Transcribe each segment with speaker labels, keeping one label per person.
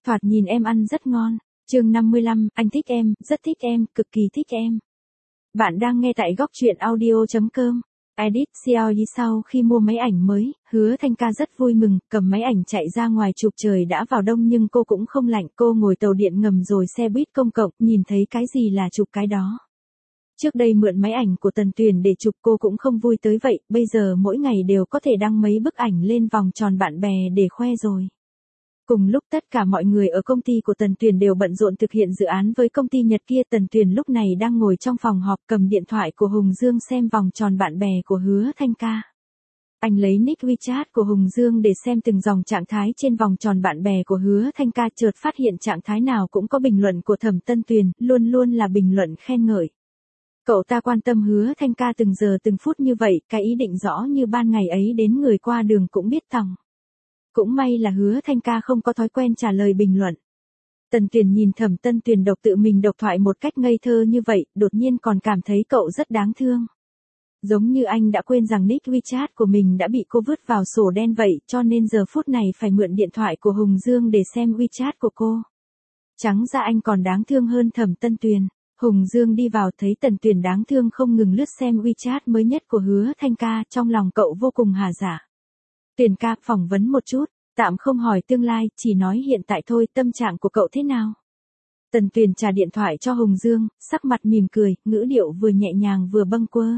Speaker 1: Thoạt nhìn em ăn rất ngon. Chương 55, anh thích em, rất thích em, cực kỳ thích em. Bạn đang nghe tại góc truyện audio.com. Edit CLE sau khi mua máy ảnh mới, Hứa Thanh Ca rất vui mừng, cầm máy ảnh chạy ra ngoài chụp. Trời đã vào đông nhưng cô cũng không lạnh, cô ngồi tàu điện ngầm rồi xe buýt công cộng, nhìn thấy cái gì là chụp cái đó. Trước đây mượn máy ảnh của Tần Tuyền để chụp cô cũng không vui tới vậy, bây giờ mỗi ngày đều có thể đăng mấy bức ảnh lên vòng tròn bạn bè để khoe rồi. Cùng lúc tất cả mọi người ở công ty của Tần Tuyền đều bận rộn thực hiện dự án với công ty Nhật kia. Tần Tuyền lúc này đang ngồi trong phòng họp cầm điện thoại của Hùng Dương xem vòng tròn bạn bè của Hứa Thanh Ca. Anh lấy nick WeChat của Hùng Dương để xem từng dòng trạng thái trên vòng tròn bạn bè của Hứa Thanh Ca, chợt phát hiện trạng thái nào cũng có bình luận của Thẩm Tân Tuyền, luôn luôn là bình luận khen ngợi. Cậu ta quan tâm Hứa Thanh Ca từng giờ từng phút như vậy, cái ý định rõ như ban ngày ấy đến người qua đường cũng biết tòng. Cũng may là Hứa Thanh Ca không có thói quen trả lời bình luận. Tần Tuyền nhìn Thẩm Tân Tuyền tự mình độc thoại một cách ngây thơ như vậy, đột nhiên còn cảm thấy cậu rất đáng thương. Giống như anh đã quên rằng nick WeChat của mình đã bị cô vứt vào sổ đen vậy, cho nên giờ phút này phải mượn điện thoại của Hùng Dương để xem WeChat của cô. Trắng ra anh còn đáng thương hơn Thẩm Tân Tuyền. Hùng Dương đi vào thấy Tần Tuyền đáng thương không ngừng lướt xem WeChat mới nhất của Hứa Thanh Ca, trong lòng cậu vô cùng hà dạ. Tuyền ca, phỏng vấn một chút, tạm không hỏi tương lai, chỉ nói hiện tại thôi, tâm trạng của cậu thế nào? Tần Tuyền trả điện thoại cho Hùng Dương, sắc mặt mỉm cười, ngữ điệu vừa nhẹ nhàng vừa bâng quơ.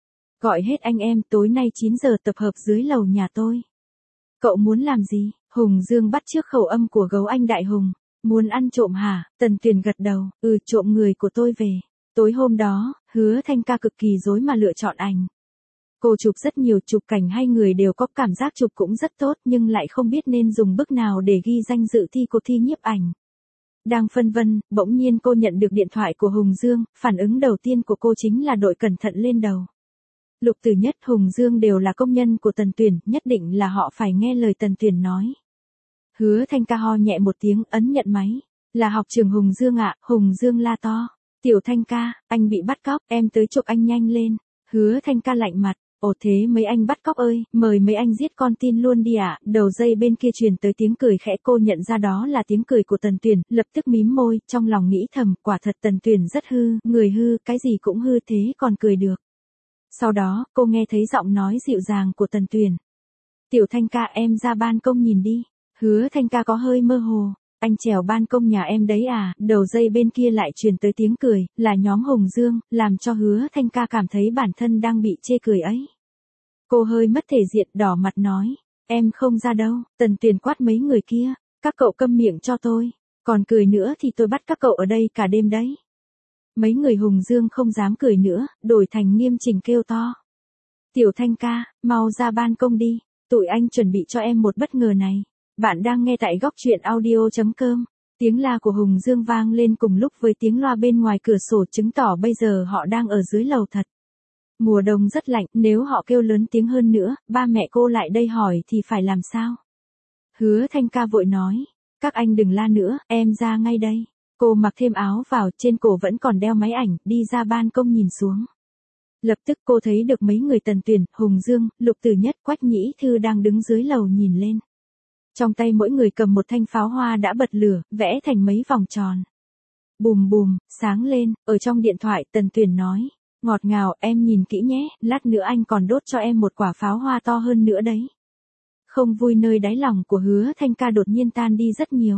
Speaker 1: Gọi hết anh em, tối nay 9 giờ tập hợp dưới lầu nhà tôi. Cậu muốn làm gì? Hùng Dương bắt chước khẩu âm của gấu anh Đại Hùng. Muốn ăn trộm hả? Tần Tuyền gật đầu, trộm người của tôi về. Tối hôm đó, Hứa Thanh Ca cực kỳ rối mà lựa chọn ảnh. Cô chụp rất nhiều, chụp cảnh hai người đều có cảm giác chụp cũng rất tốt nhưng lại không biết nên dùng bức nào để ghi danh dự thi cuộc thi nhiếp ảnh. Đang phân vân, bỗng nhiên cô nhận được điện thoại của Hùng Dương, phản ứng đầu tiên của cô chính là đội cẩn thận lên đầu. Lục Tử Nhất, Hùng Dương đều là công nhân của Tần Tuyền, nhất định là họ phải nghe lời Tần Tuyền nói. Hứa Thanh Ca ho nhẹ một tiếng, ấn nhận máy. Là học trường Hùng Dương ạ. Hùng Dương la to. Tiểu Thanh Ca, anh bị bắt cóc, em tới chụp anh nhanh lên. Hứa Thanh Ca lạnh mặt. Ồ thế mấy anh bắt cóc ơi, mời mấy anh giết con tin luôn đi ạ. Đầu dây bên kia truyền tới tiếng cười khẽ, cô nhận ra đó là tiếng cười của Tần Tuyền, lập tức mím môi, trong lòng nghĩ thầm, quả thật Tần Tuyền rất hư, người hư, cái gì cũng hư thế còn cười được. Sau đó, cô nghe thấy giọng nói dịu dàng của Tần Tuyền. Tiểu Thanh Ca, em ra ban công nhìn đi. Hứa Thanh Ca có hơi mơ hồ. Anh trèo ban công nhà em đấy à? Đầu dây bên kia lại truyền tới tiếng cười, là nhóm Hùng Dương, làm cho Hứa Thanh Ca cảm thấy bản thân đang bị chê cười ấy. Cô hơi mất thể diện, đỏ mặt nói, em không ra đâu. Tần Tuyền quát mấy người kia, các cậu câm miệng cho tôi, còn cười nữa thì tôi bắt các cậu ở đây cả đêm đấy. Mấy người Hùng Dương không dám cười nữa, đổi thành nghiêm chỉnh kêu to. Tiểu Thanh Ca, mau ra ban công đi, tụi anh chuẩn bị cho em một bất ngờ này. Bạn đang nghe tại góc truyện audio.com. Tiếng la của Hùng Dương vang lên cùng lúc với tiếng loa bên ngoài cửa sổ, chứng tỏ bây giờ họ đang ở dưới lầu thật. Mùa đông rất lạnh, nếu họ kêu lớn tiếng hơn nữa, ba mẹ cô lại đây hỏi thì phải làm sao? Hứa Thanh Ca vội nói, các anh đừng la nữa, em ra ngay đây. Cô mặc thêm áo vào, trên cổ vẫn còn đeo máy ảnh, đi ra ban công nhìn xuống. Lập tức cô thấy được mấy người Tần Tuyền, Hùng Dương, Lục Tử Nhất, Quách Nhĩ Thư đang đứng dưới lầu nhìn lên. Trong tay mỗi người cầm một thanh pháo hoa đã bật lửa, vẽ thành mấy vòng tròn. Bùm bùm, sáng lên, ở trong điện thoại Tần Tuyền nói, ngọt ngào, em nhìn kỹ nhé, lát nữa anh còn đốt cho em một quả pháo hoa to hơn nữa đấy. Không vui nơi đáy lòng của Hứa Thanh Ca đột nhiên tan đi rất nhiều.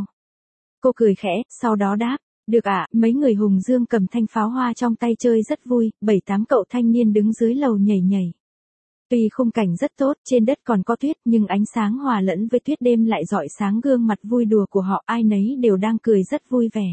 Speaker 1: Cô cười khẽ, sau đó đáp, được ạ. Mấy người Hùng Dương cầm thanh pháo hoa trong tay chơi rất vui, 7-8 cậu thanh niên đứng dưới lầu nhảy nhảy. Tuy khung cảnh rất tốt, trên đất còn có tuyết, nhưng ánh sáng hòa lẫn với tuyết đêm lại rọi sáng gương mặt vui đùa của họ, ai nấy đều đang cười rất vui vẻ.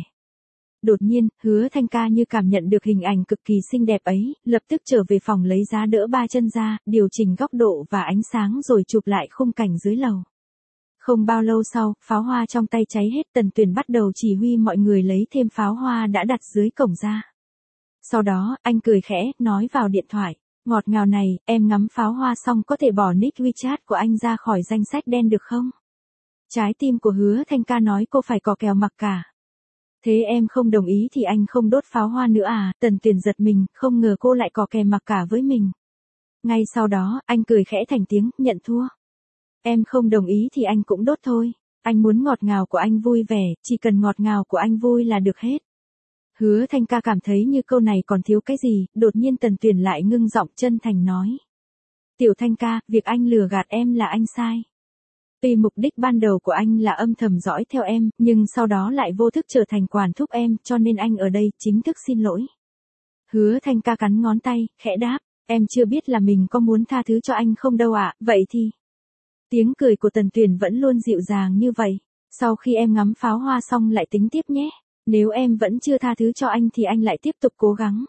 Speaker 1: Đột nhiên, Hứa Thanh Ca như cảm nhận được hình ảnh cực kỳ xinh đẹp ấy, lập tức trở về phòng lấy giá đỡ ba chân ra, điều chỉnh góc độ và ánh sáng rồi chụp lại khung cảnh dưới lầu. Không bao lâu sau, pháo hoa trong tay cháy hết, Tần Tuyền bắt đầu chỉ huy mọi người lấy thêm pháo hoa đã đặt dưới cổng ra. Sau đó, anh cười khẽ, nói vào điện thoại, ngọt ngào này, em ngắm pháo hoa xong có thể bỏ nick WeChat của anh ra khỏi danh sách đen được không? Trái tim của Hứa Thanh Ca nói cô phải có kèo mặc cả. Thế em không đồng ý thì anh không đốt pháo hoa nữa à? Tần Tuyền giật mình, không ngờ cô lại có kè mặc cả với mình. Ngay sau đó, anh cười khẽ thành tiếng, nhận thua. Em không đồng ý thì anh cũng đốt thôi. Anh muốn ngọt ngào của anh vui vẻ, chỉ cần ngọt ngào của anh vui là được hết. Hứa Thanh Ca cảm thấy như câu này còn thiếu cái gì, đột nhiên Tần Tuyền lại ngưng giọng chân thành nói. Tiểu Thanh Ca, việc anh lừa gạt em là anh sai. Tuy mục đích ban đầu của anh là âm thầm dõi theo em, nhưng sau đó lại vô thức trở thành quản thúc em, cho nên anh ở đây chính thức xin lỗi. Hứa Thanh Ca cắn ngón tay, khẽ đáp, em chưa biết là mình có muốn tha thứ cho anh không đâu ạ, vậy thì. Tiếng cười của Tần Tuyền vẫn luôn dịu dàng như vậy. Sau khi em ngắm pháo hoa xong lại tính tiếp nhé. Nếu em vẫn chưa tha thứ cho anh thì anh lại tiếp tục cố gắng.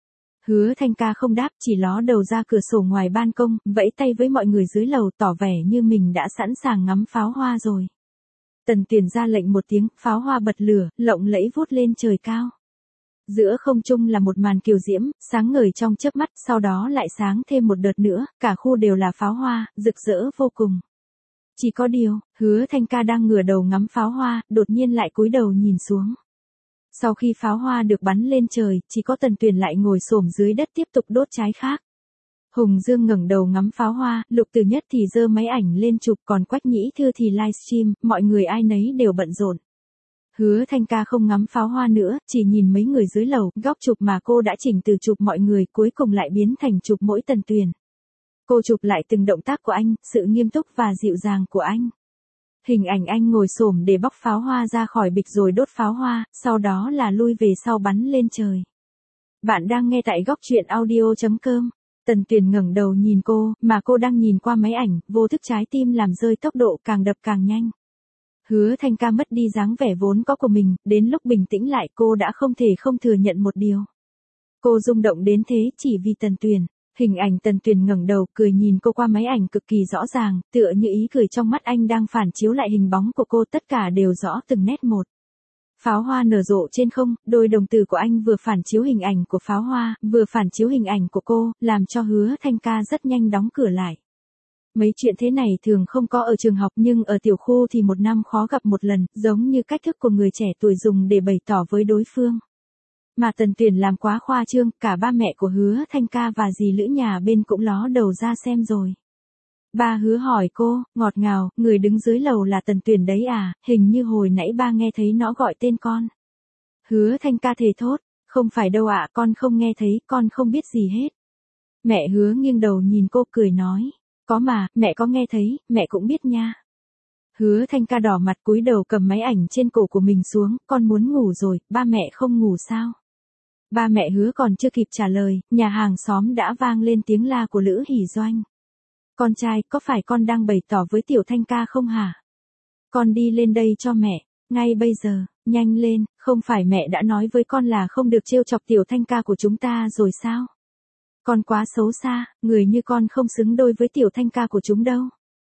Speaker 1: Hứa Thanh Ca không đáp, chỉ ló đầu ra cửa sổ ngoài ban công, vẫy tay với mọi người dưới lầu tỏ vẻ như mình đã sẵn sàng ngắm pháo hoa rồi. Tần Tuyền ra lệnh một tiếng, pháo hoa bật lửa, lộng lẫy vút lên trời cao. Giữa không trung là một màn kiều diễm, sáng ngời trong chớp mắt, sau đó lại sáng thêm một đợt nữa, cả khu đều là pháo hoa, rực rỡ vô cùng. Chỉ có điều, Hứa Thanh Ca đang ngửa đầu ngắm pháo hoa, đột nhiên lại cúi đầu nhìn xuống. Sau khi pháo hoa được bắn lên trời, chỉ có Tần Tuyền lại ngồi xổm dưới đất tiếp tục đốt trái khác. Hùng Dương ngẩng đầu ngắm pháo hoa, Lục Từ Nhất thì giơ máy ảnh lên chụp, còn Quách Nhĩ Thư thì livestream, mọi người ai nấy đều bận rộn. Hứa Thanh Ca không ngắm pháo hoa nữa, chỉ nhìn mấy người dưới lầu, góc chụp mà cô đã chỉnh từ chụp mọi người cuối cùng lại biến thành chụp mỗi Tần Tuyền. Cô chụp lại từng động tác của anh, sự nghiêm túc và dịu dàng của anh. Hình ảnh anh ngồi xổm để bóc pháo hoa ra khỏi bịch rồi đốt pháo hoa, sau đó là lui về sau bắn lên trời. Bạn đang nghe tại góc truyện audio.com. Tần Tuyền ngẩng đầu nhìn cô, mà cô đang nhìn qua máy ảnh, vô thức trái tim làm rơi tốc độ càng đập càng nhanh. Hứa Thanh Ca mất đi dáng vẻ vốn có của mình, đến lúc bình tĩnh lại cô đã không thể không thừa nhận một điều. Cô rung động đến thế chỉ vì Tần Tuyền. Hình ảnh Tần Tuyền ngẩng đầu cười nhìn cô qua máy ảnh cực kỳ rõ ràng, tựa như ý cười trong mắt anh đang phản chiếu lại hình bóng của cô, tất cả đều rõ từng nét một. Pháo hoa nở rộ trên không, đôi đồng tử của anh vừa phản chiếu hình ảnh của pháo hoa, vừa phản chiếu hình ảnh của cô, làm cho Hứa Thanh Ca rất nhanh đóng cửa lại. Mấy chuyện thế này thường không có ở trường học nhưng ở tiểu khu thì một năm khó gặp một lần, giống như cách thức của người trẻ tuổi dùng để bày tỏ với đối phương. Mà Tần Tuyền làm quá khoa trương, cả ba mẹ của Hứa Thanh Ca và dì Lữ nhà bên cũng ló đầu ra xem rồi. Ba Hứa hỏi cô, ngọt ngào, người đứng dưới lầu là Tần Tuyền đấy à, hình như hồi nãy ba nghe thấy nó gọi tên con. Hứa Thanh Ca thề thốt, không phải đâu ạ, con không nghe thấy, con không biết gì hết. Mẹ Hứa nghiêng đầu nhìn cô cười nói, có mà, mẹ có nghe thấy, mẹ cũng biết nha. Hứa Thanh Ca đỏ mặt cúi đầu cầm máy ảnh trên cổ của mình xuống, con muốn ngủ rồi, ba mẹ không ngủ sao? Ba mẹ Hứa còn chưa kịp trả lời, nhà hàng xóm đã vang lên tiếng la của Lữ Hỷ Doanh. Con trai, có phải con đang bày tỏ với Tiểu Thanh Ca không hả? Con đi lên đây cho mẹ, ngay bây giờ, nhanh lên, không phải mẹ đã nói với con là không được trêu chọc Tiểu Thanh Ca của chúng ta rồi sao? Con quá xấu xa, người như con không xứng đôi với Tiểu Thanh Ca của chúng đâu.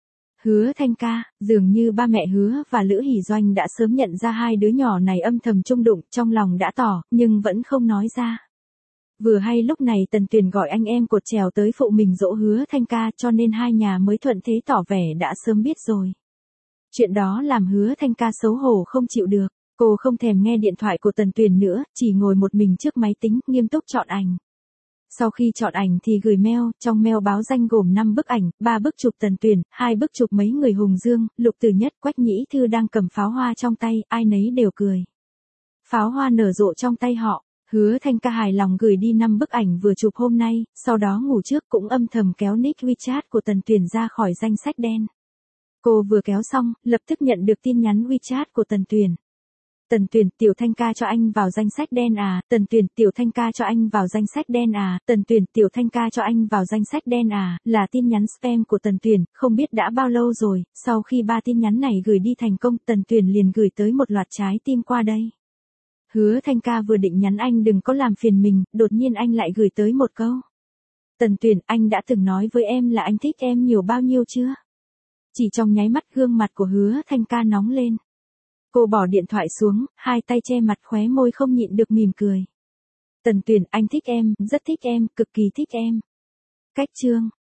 Speaker 1: Hứa Thanh Ca, dường như ba mẹ Hứa và Lữ Hỷ Doanh đã sớm nhận ra hai đứa nhỏ này âm thầm chung đụng, trong lòng đã tỏ, nhưng vẫn không nói ra. Vừa hay lúc này Tần Tuyền gọi anh em cột chèo tới phụ mình dỗ Hứa Thanh Ca, cho nên hai nhà mới thuận thế tỏ vẻ đã sớm biết rồi. Chuyện đó làm Hứa Thanh Ca xấu hổ không chịu được, cô không thèm nghe điện thoại của Tần Tuyền nữa, chỉ ngồi một mình trước máy tính, nghiêm túc chọn ảnh. Sau khi chọn ảnh thì gửi mail, trong mail báo danh gồm 5 bức ảnh, 3 bức chụp Tần Tuyền, 2 bức chụp mấy người Hùng Dương, Lục Từ Nhất, Quách Nhĩ Thư đang cầm pháo hoa trong tay, ai nấy đều cười. Pháo hoa nở rộ trong tay họ, Hứa Thanh Ca hài lòng gửi đi 5 bức ảnh vừa chụp hôm nay, sau đó ngủ trước cũng âm thầm kéo nick WeChat của Tần Tuyền ra khỏi danh sách đen. Cô vừa kéo xong, lập tức nhận được tin nhắn WeChat của Tần Tuyền. Tần Tuyền, Tiểu Thanh Ca cho anh vào danh sách đen à, Tần Tuyền, Tiểu Thanh Ca cho anh vào danh sách đen à, Tần Tuyền, Tiểu Thanh Ca cho anh vào danh sách đen à, là tin nhắn spam của Tần Tuyền, không biết đã bao lâu rồi, sau khi 3 tin nhắn này gửi đi thành công, Tần Tuyền liền gửi tới một loạt trái tim qua đây. Hứa Thanh Ca vừa định nhắn anh đừng có làm phiền mình, đột nhiên anh lại gửi tới một câu. Tần Tuyền, anh đã từng nói với em là anh thích em nhiều bao nhiêu chưa? Chỉ trong nháy mắt gương mặt của Hứa Thanh Ca nóng lên. Cô bỏ điện thoại xuống, hai tay che mặt khóe môi không nhịn được mỉm cười. Tần Tuyền, anh thích em, rất thích em, cực kỳ thích em. Cách chương